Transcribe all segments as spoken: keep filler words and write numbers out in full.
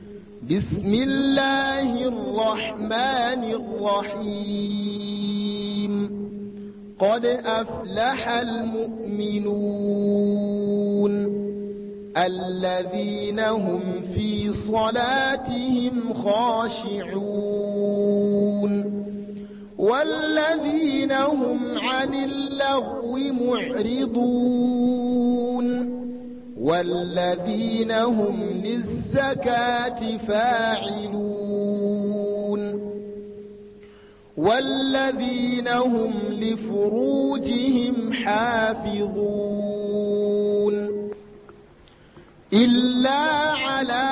بسم الله الرحمن الرحيم قد أفلح المؤمنون الذين هم في صلاتهم خاشعون والذين هم عن اللغو معرضون والذين هم للزكاة فاعلون والذين هم لفروجهم حافظون إلا على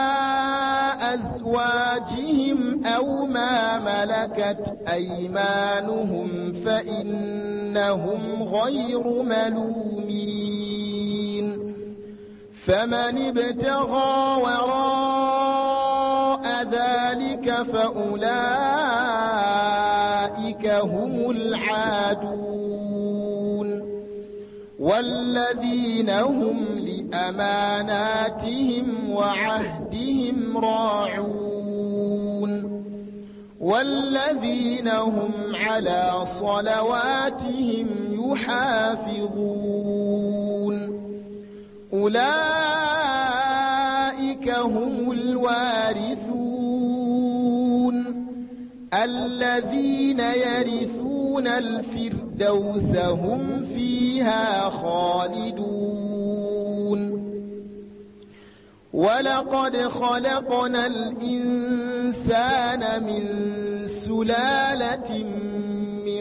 أزواجهم أو ما ملكت أيمانهم فإنهم غير ملومين فمن ابتغى وراء ذلك فأولئك هم العادون والذين هم لأماناتهم وعهدهم راعون والذين هم على صلواتهم يحافظون أولئك هم الوارثون الذين يرثون الفردوس هم فيها خالدون ولقد خلقنا الإنسان من سلالة من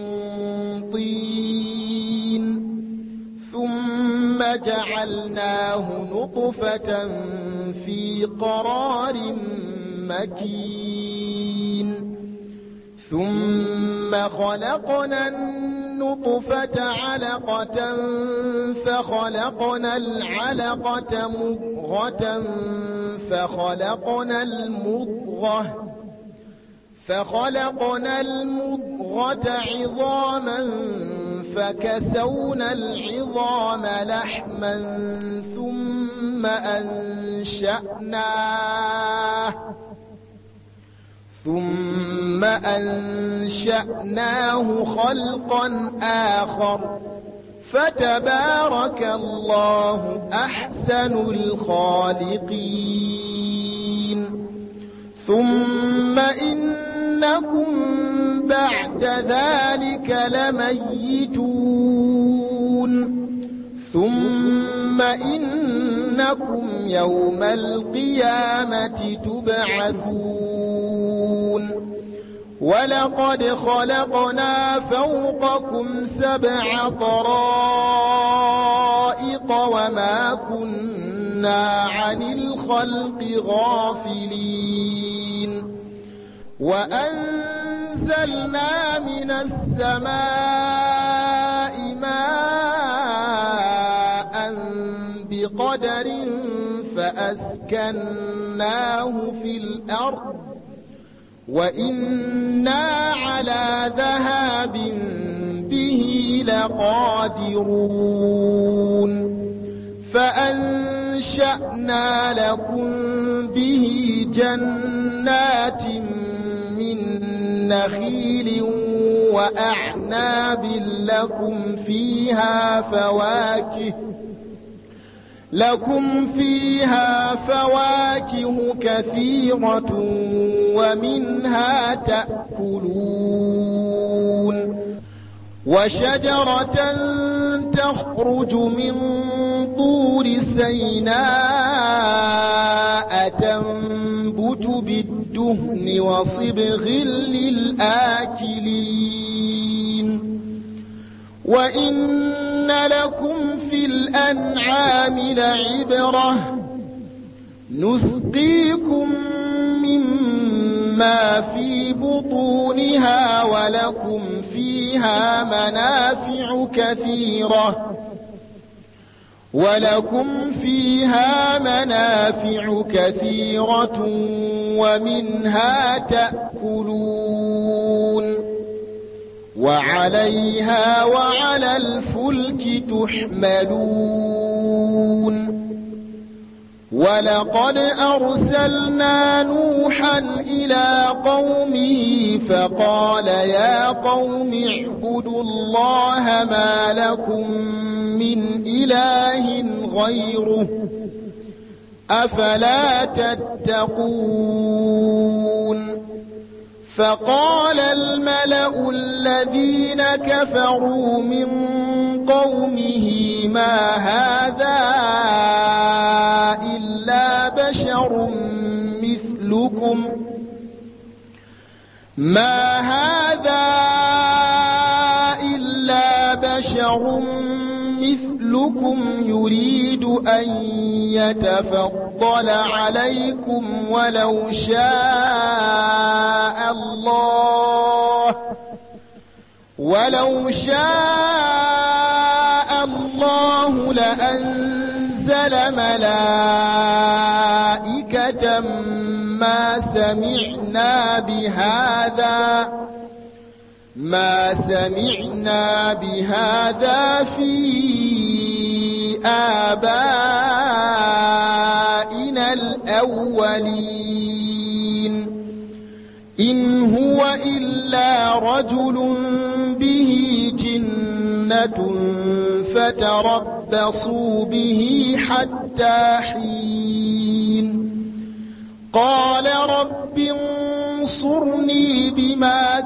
طين ثم جعلناه نطفة في قرار مكين ثم خلقنا النطفة علقة فخلقنا العلقة مضغة فخلقنا المضغة فخلقنا المضغة عظاما فكسونا العظام لحما ثم أنشأناه ثم أنشأناه خلقا آخر فتبارك الله أحسن الخالقين ثم إنكم بعد ذلك لميتون ثم إنكم يوم القيامة تبعثون ولقد خلقنا فوقكم سبع طرائق وما كنا عن الخلق غافلين وأنزلنا من السماء ماء بقدر فأسكناه في الأرض وإنا على ذهاب به لقادرون فأنشأنا لكم به جنات من نخيل وأعناب لكم فيها فواكه لكم فيها فواكه كثيرة ومنها تأكلون وشجرة تخرج من طور سيناء تنبت بالدهن وصبغ للآكلين وإن لكم في الأنعام لعبرة نسقيكم مما في بطونها ولكم فيها منافع كثيرة ولكم فيها منافع كثيرة ومنها تأكلون وعليها وعلى الفلك تحملون ولقد أرسلنا نوحا إلى قومه فقال يا قوم اعبدوا الله ما لكم من إله غيره أفلا تتقون فقال الملأ الذين كفروا من قومه ما هذا إلا بشر مثلكم ما هذا إلا بشر مثلكم يريد أن يتفضل عليكم ولو شاء الله ولو شاء الله لأنزل ملائكة ما سمعنا بهذا ما سمعنا بهذا في آبائنا الأولين إن هو إلا رجل به جنة فتربصوا به حتى حين قال رب انصرني بما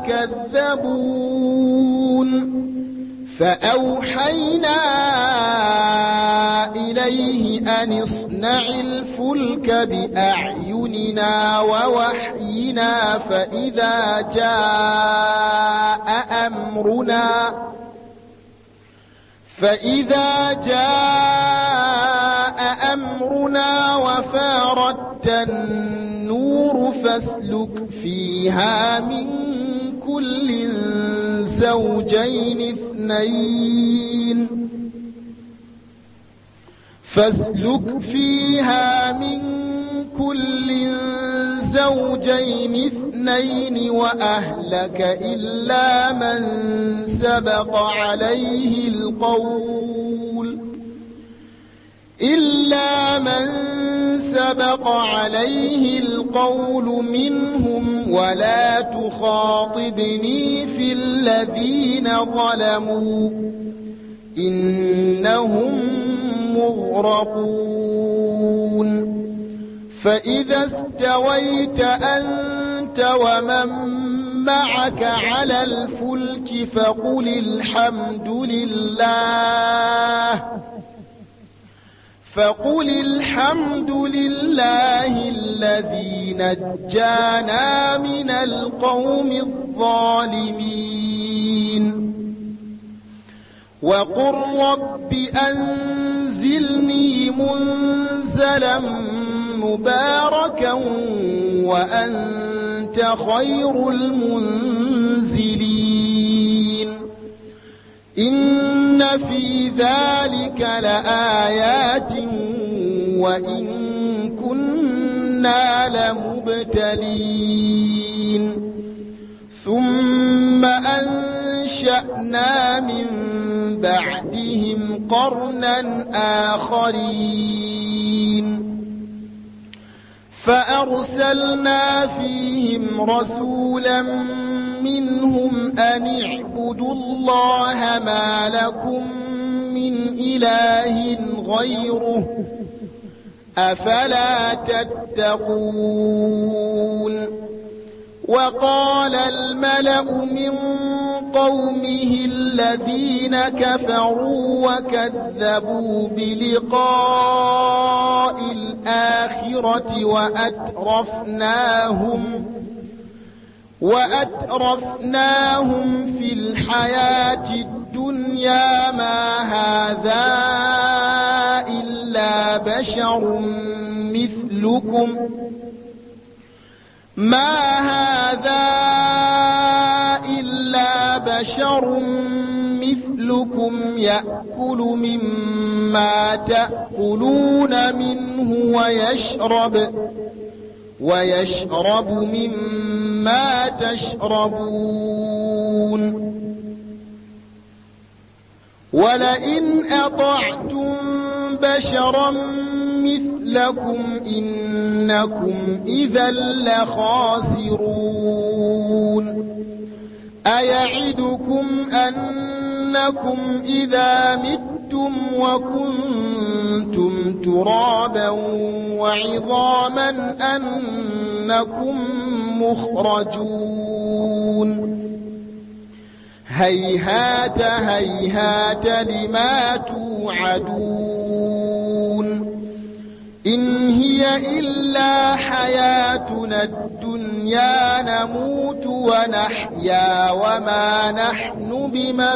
كذبون فأوحينا إليه أن اصنع الفلك بأعيننا ووحينا فإذا جاء أمرنا فإذا جاء أمرنا وفارت النور فاسلك فيها من كل زوجين اثنين فاسلك فيها من كل زوجين اثنين وأهلك إلا من سبق عليه القول إلا من سبق عليه القول منهم ولا تخاطبني في الذين ظلموا إنهم مغرقون فإذا استويت أنت ومن معك على الفلك فقل الحمد لله فقل الحمد لله الذي نجانا من القوم الظالمين وقل رب أنزلني منزلا مباركا وأنت خير المنزلين إن في ذلك لآيات وإن كنا لمبتلين ثم أنشأنا من بعدهم قرنا آخرين فأرسلنا فيهم رسولا منهم أن اعبدوا الله ما لكم من إله غيره أفلا تتقون وقال الملأ من قومه الذين كفروا وكذبوا بلقاء الآخرة وأترفناهم وأترفناهم في الحياة الدنيا ما هذا إلا بشر مثلكم ما هذا إلا بشر مثلكم يأكل مما تأكلون منه ويشرب ويشرب مما تشربون ولئن أطعتم بشرا مثلكم إنكم إذا لخاسرون أيعدكم أنكم إذا متم وكنتم ترابا وعظاما أنكم مخرجون هيهات هيهات لما توعدون إن هي إلا حياتنا الدنيا نموت ونحيا وما نحن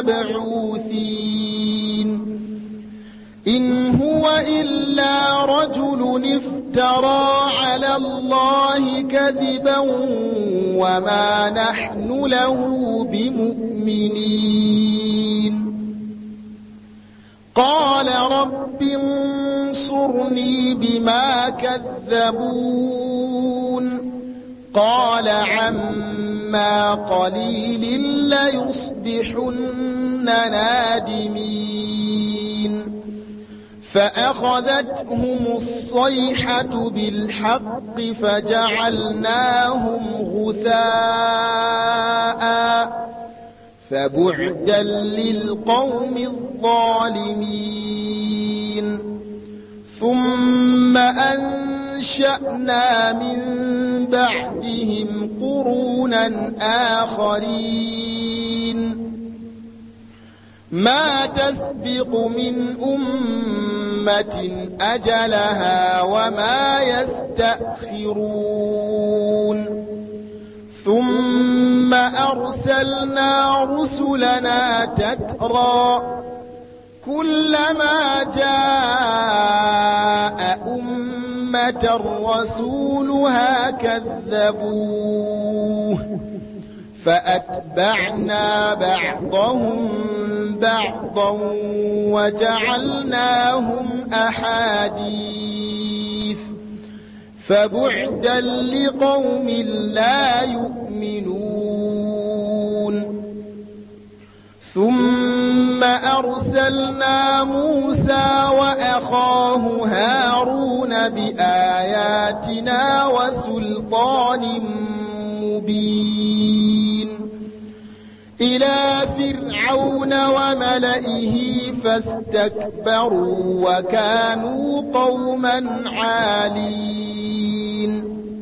بمبعوثين إن هو إلا رجل افترى على الله كذبا وما نحن له بمؤمنين قال رب انصرني بما كذبون قال عما قليل ليصبحن نادمين فأخذتهم الصيحة بالحق فجعلناهم غثاء فبعدا للقوم الظالمين ثم أنشأنا من بعدهم قرونا آخرين ما تسبق من أمة أجلها وما يستأخرون ثم أرسلنا رسلنا تترى كلما جاء أمة رسولها كذبوه فأتبعنا بعضهم بعضا وجعلناهم أحاديث فبعدا لقوم لا يؤمنون ثم أرسلنا موسى وأخاه هارون بآياتنا وسلطان مبين إلى فرعون وملئه فاستكبروا وكانوا قوما عالين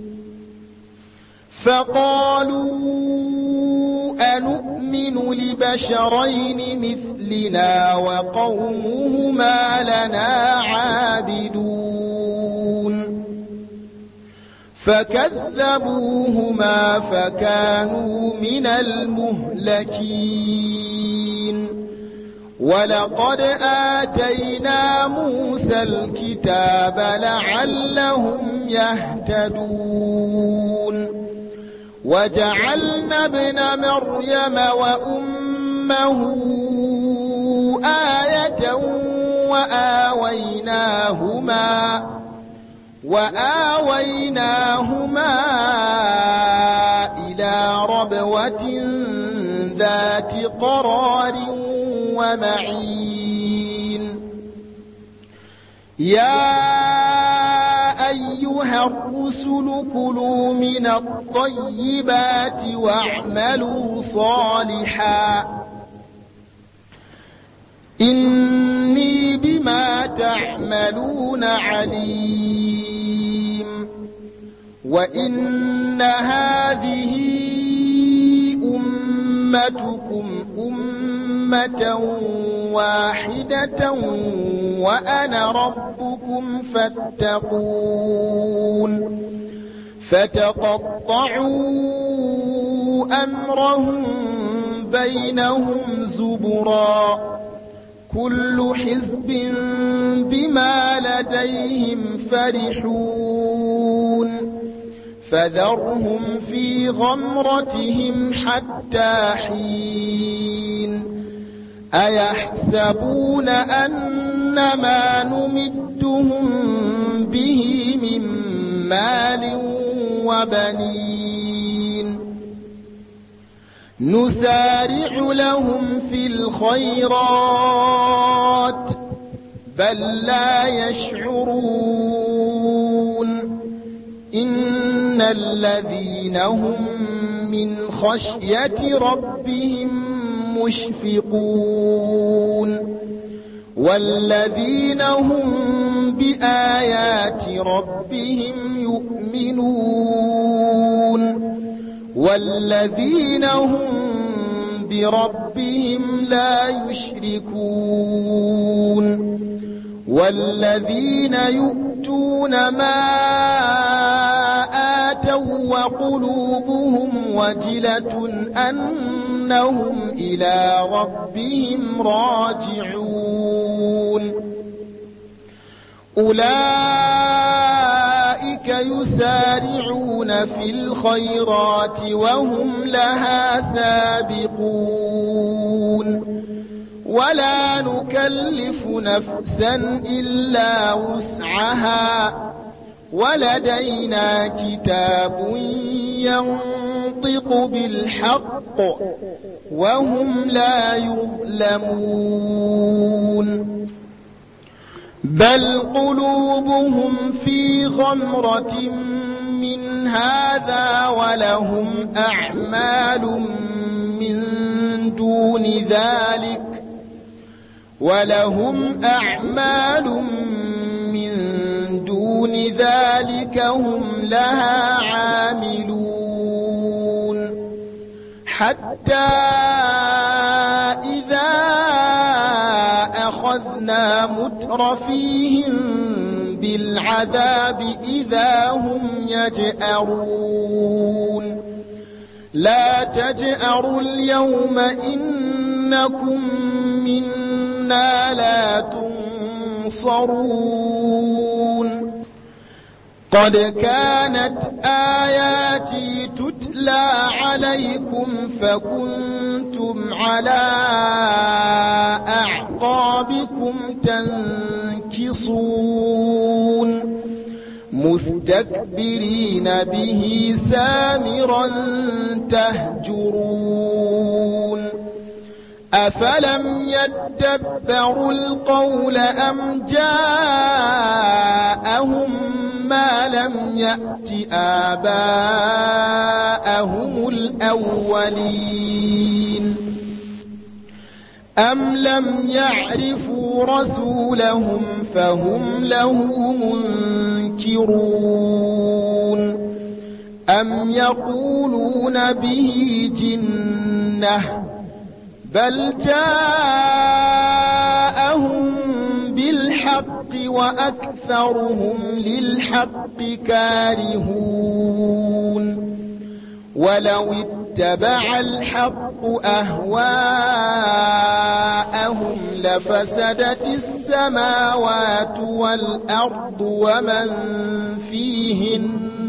فقالوا أنؤمن لبشرين مثلنا وقومهما لنا عابدون فكذبوهما فكانوا من المهلكين ولقد آتينا موسى الكتاب لعلهم يهتدون وجعلنا ابن مريم وأمه آية وآويناهما وآويناهما إلى ربوة ذات قرار ومعين يا أيها الرسل كلوا من الطيبات واعملوا صالحا إني بما تعملون عليم وإن هذه أمتكم أمة واحدة وأنا ربكم فاتقون فتقطعوا أمرهم بينهم زبرا كل حزب بما لديهم فرحون فذرهم في غمرتهم حتى حين أيحسبون أن ما نمدهم به من مال وبنين نسارع لهم في الخيرات بل لا يشعرون إن الذين هم من خشية ربهم مشفقون والذين هم بآيات ربهم يؤمنون والذين هم بربهم لا يشركون والذين يؤتون ما آتوا وقلوبهم وجلة أنهم إلى ربهم راجعون أولئك يسارعون في الخيرات وهم لها سابقون ولا نكلف نفسا إلا وسعها ولدينا كتاب ينطق بالحق وهم لا يظلمون بل قلوبهم في غمرة من هذا ولهم أعمال من دون ذلك ولهم أعمال من دون ذلك هم لها عاملون حتى إذا أخذنا مترفيهم بالعذاب إذا هم يجأرون لا تجأروا اليوم إنكم منا لا تنصرون قد كانت آياتي تتلى عليكم فكنتم على أعقابكم تنكصون مستكبرين به سامرا تهجرون أفلم يدبروا القول أم جاءهم ما لم يأت آباءهم الأولين أم لم يعرفوا رسولهم فهم له منكرون أم يقولون به جنة بل جاءهم بالحق وأكثرهم للحق كارهون ولو اتبع الحق أهواءهم لفسدت السماوات والأرض ومن فيهن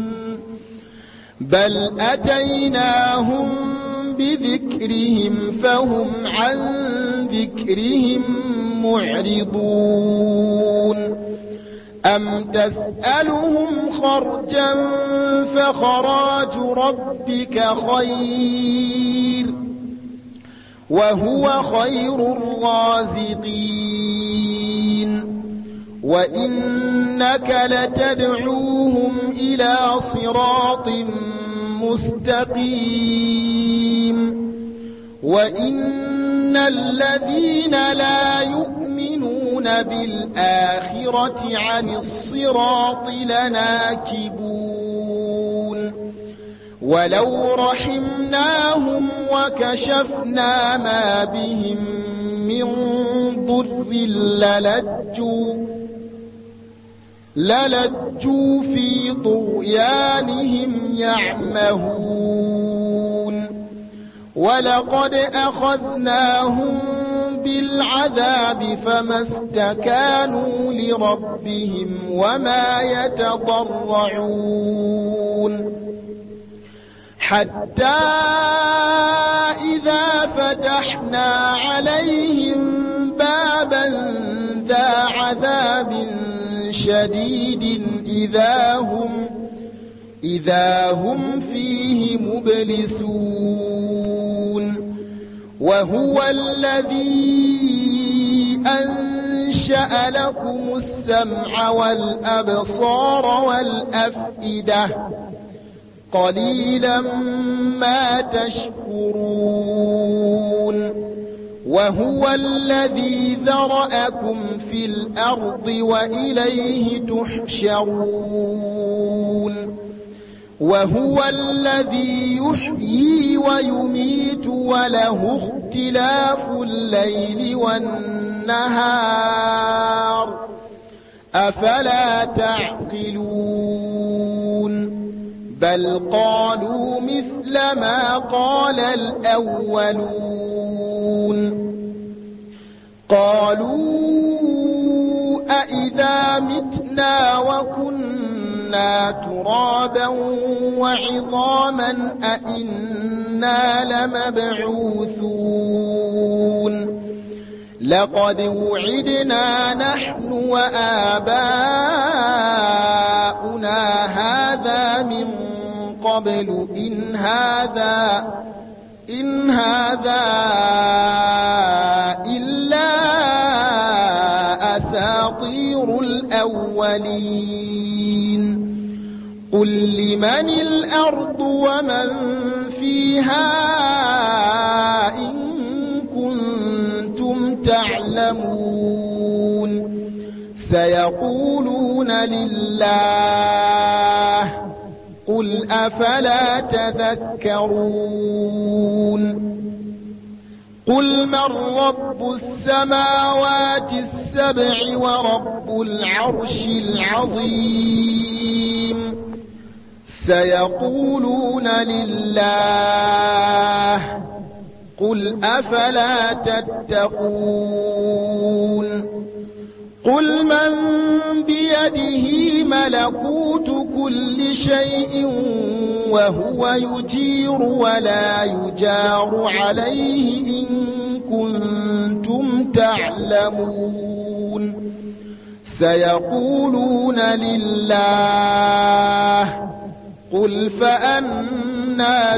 بل أتيناهم بذكرهم فهم عن ذكرهم معرضون أم تسألهم خرجا فخراج ربك خير وهو خير الرازقين وإنك لتدعوهم إلى صراط مستقيم وإن الذين لا يؤمنون بالآخرة عن الصراط لناكبون ولو رحمناهم وكشفنا ما بهم من ضر للجوا للجوا في طغيانهم يعمهون ولقد أخذناهم بالعذاب فما استكانوا لربهم وما يتضرعون حتى إذا فتحنا عليهم بابا ذا عذاب شديد إذا هم إذا هم فيه مبلسون وهو الذي أنشأ أنشأ لكم السمع والأبصار والأفئدة قليلا ما تشكرون وهو الذي ذرأكم في الأرض وإليه تحشرون وهو الذي يحيي ويميت وله اختلاف الليل والنهار أفلا تعقلون بل قالوا مثل ما قال الأولون قالوا أئذا متنا وكنا ترابا وعظاما أئنا لمبعوثون لقد وعدنا نحن وآباؤنا هذا من قبل إن هذا إن هذا إلا أساطير الأولين قل لمن الأرض ومن فيها إن كنتم تعلمون سيقولون لله قل أفلا تذكرون قل من رب السماوات السبع ورب العرش العظيم سيقولون لله قل أفلا تتقون قل من بيده ملكوت كل شيء وهو يجير ولا يجار عليه إن كنتم تعلمون سيقولون لله قل فأنى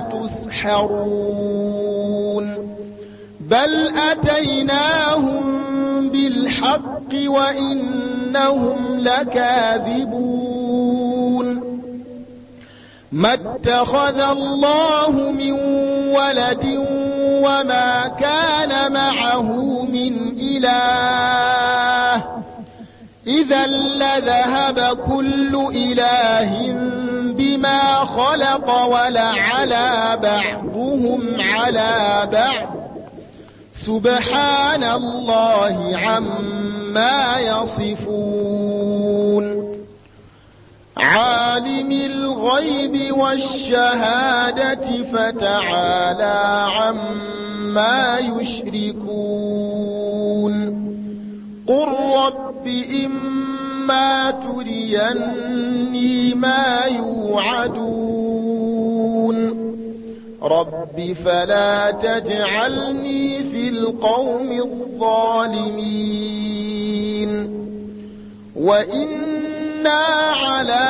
تسحرون بل أتيناهم بالحق وإنهم لكاذبون ما اتخذ الله من ولد وما كان معه من إله إذا لذهب كل إله بما خلق ولعلى بعضهم على بعض سبحان الله عما يصفون عالم الغيب والشهادة فتعالى عما يشركون قل رب إما تريني ما يوعدون رب فلا تجعلني في القوم الظالمين وإنا على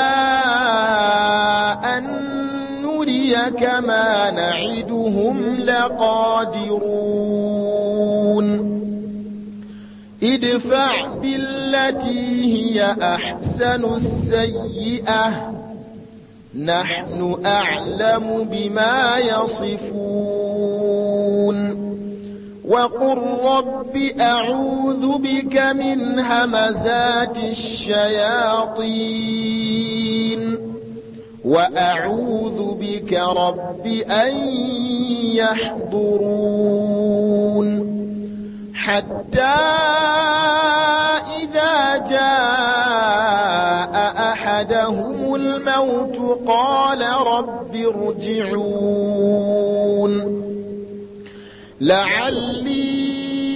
أن نريك ما نعدهم لقادرون ادفع بالتي هي أحسن السيئة نحن أعلم بما يصفون وقل رب أعوذ بك من همزات الشياطين وأعوذ بك رب أن يحضرون حتى إذا جاء أحدهم الموت قال رب ارجعون لعلي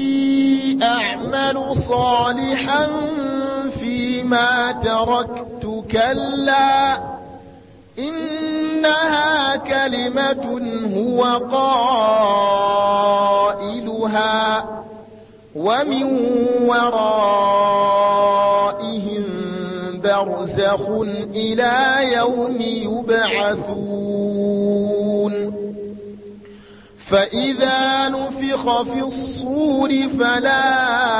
أعمل صالحا فيما تركت كلا إنها كلمة هو قائلها ومن ورائهم برزخ إلى يوم يبعثون فإذا نفخ في الصور فلا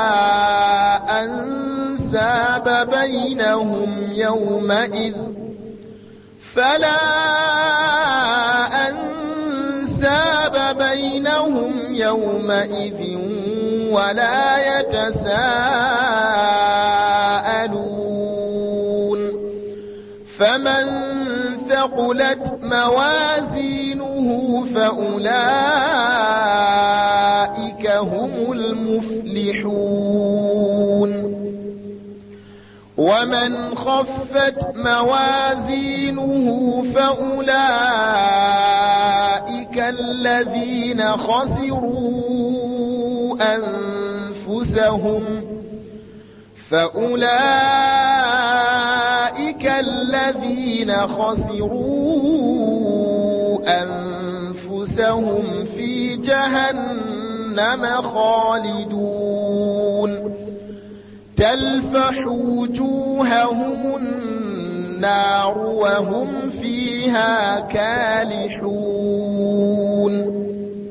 أنساب بينهم يومئذ فلا أنساب بينهم يومئذ ولا يتساءلون فمن ثقلت موازينه فأولئك هم المفلحون ومن خفت موازينه فأولئك الذين خسروا أنفسهم فأولئك الذين خسروا أنفسهم في جهنم خالدون تلفح وجوههم النار وهم فيها كالحون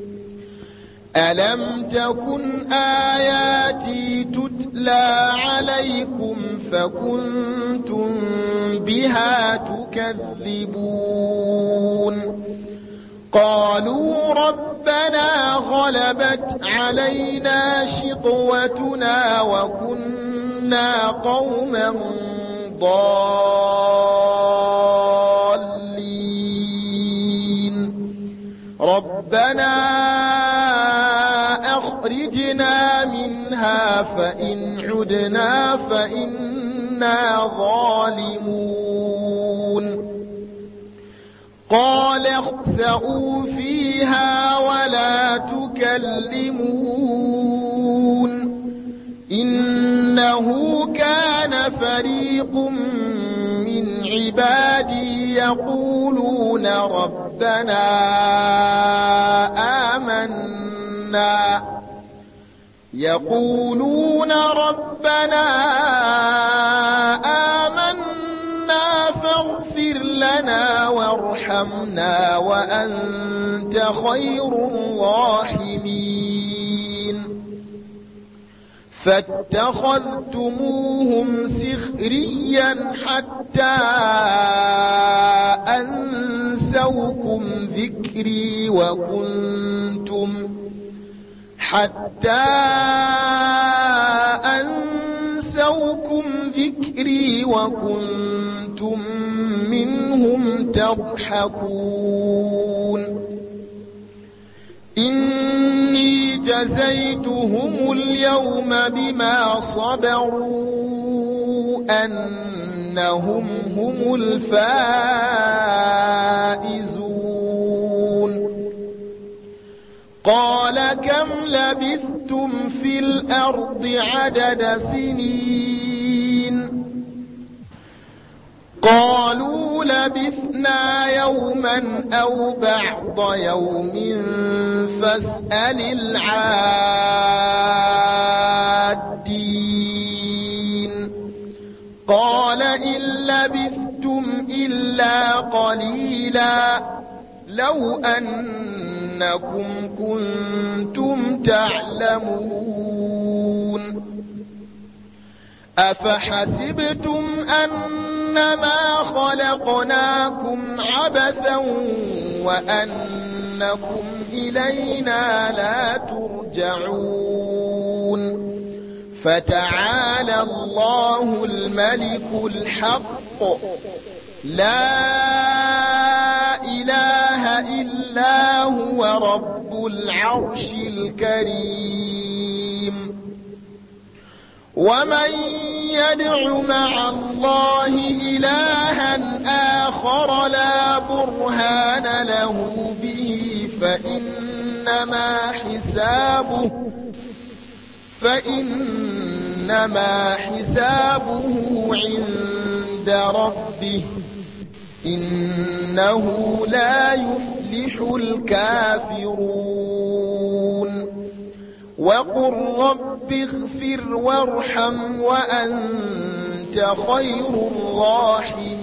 ألم تكن آياتي تتلى عليكم فكنتم بها تكذبون قالوا ربنا غلبت علينا شقوتنا وكنا قوما ضالين ربنا أخرجنا منها فإن عدنا فإنا ظالمون قال اخسئوا فيها ولا تكلمون إنه كان فريق من عبادي يقولون ربنا آمنا يقولون ربنا آمنا فاغفر لنا وارحمنا وأنت خير الراحمين فاتخذتموهم سخريا حتى أنسوكم ذكري وكنتم حتى أنسوكم ذكري وكنتم منهم تضحكون إني جزيتهم اليوم بما صبروا أنهم هم الفائزون قال كم لبثتم في الأرض عدد سنين قالوا لبثنا يوما أو بعض يوم فاسأل العادين قال إن لبثتم إلا قليلا لو أنكم كنتم تعلمون أفحسبتم أنما خلقناكم عبثا وأنكم إلينا لا ترجعون فتعالى الله الملك الحق لا إله إلا هو رب العرش الكريم ومن يدع مع الله إلها آخر لا برهان له به فإنما حسابه فإنما حسابه عند ربه إنه لا يفلح الكافرون وقل رب اغفر وارحم وأنت خير الراحمين